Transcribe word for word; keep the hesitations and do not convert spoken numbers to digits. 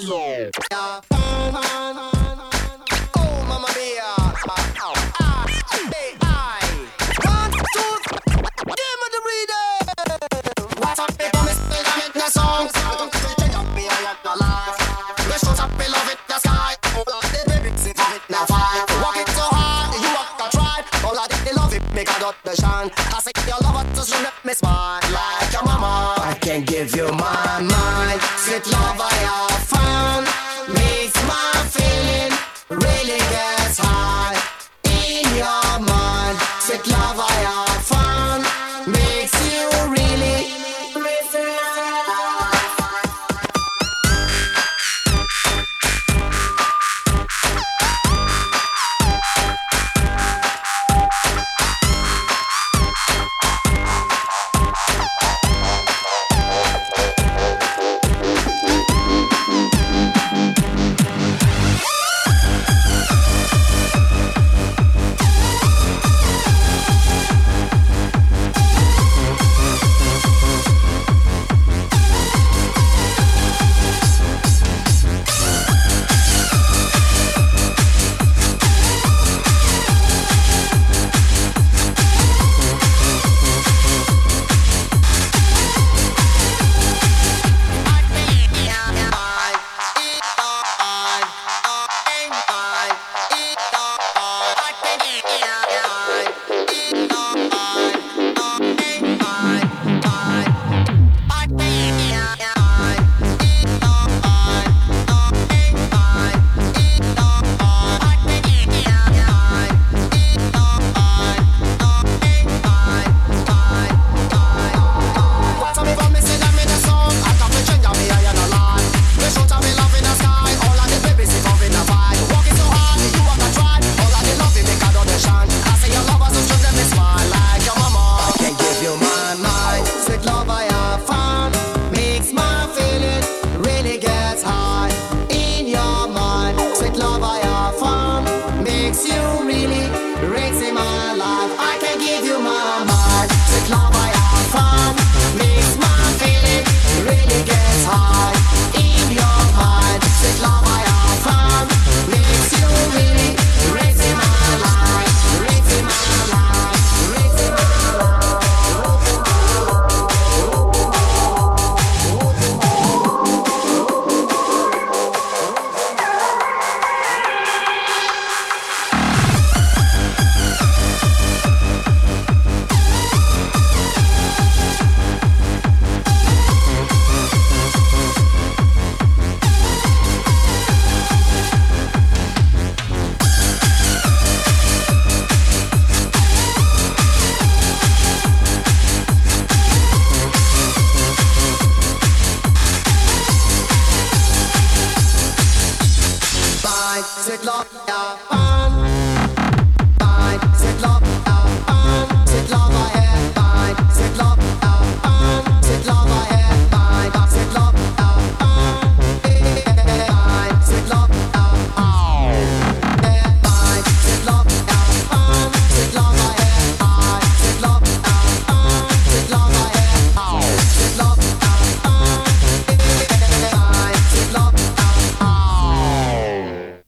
Yeah. Oh, Mamma Mia. Ah, hey, I. One, two, give me the rhythm. What's up, people? Mister Got the songs. Welcome to the change up here at the life. The show's up below it, the sky. All of the babies, it love it, now fine. Walk it so hard, you walk a tribe. All of the love it, make a dot the shine. I say your love it, just let me smile like your mama. I can give you my mind. Sweet love, I have found. Makes my feeling really gets high in your mind. Sweet love I have found makes you really Sweet love, yeah.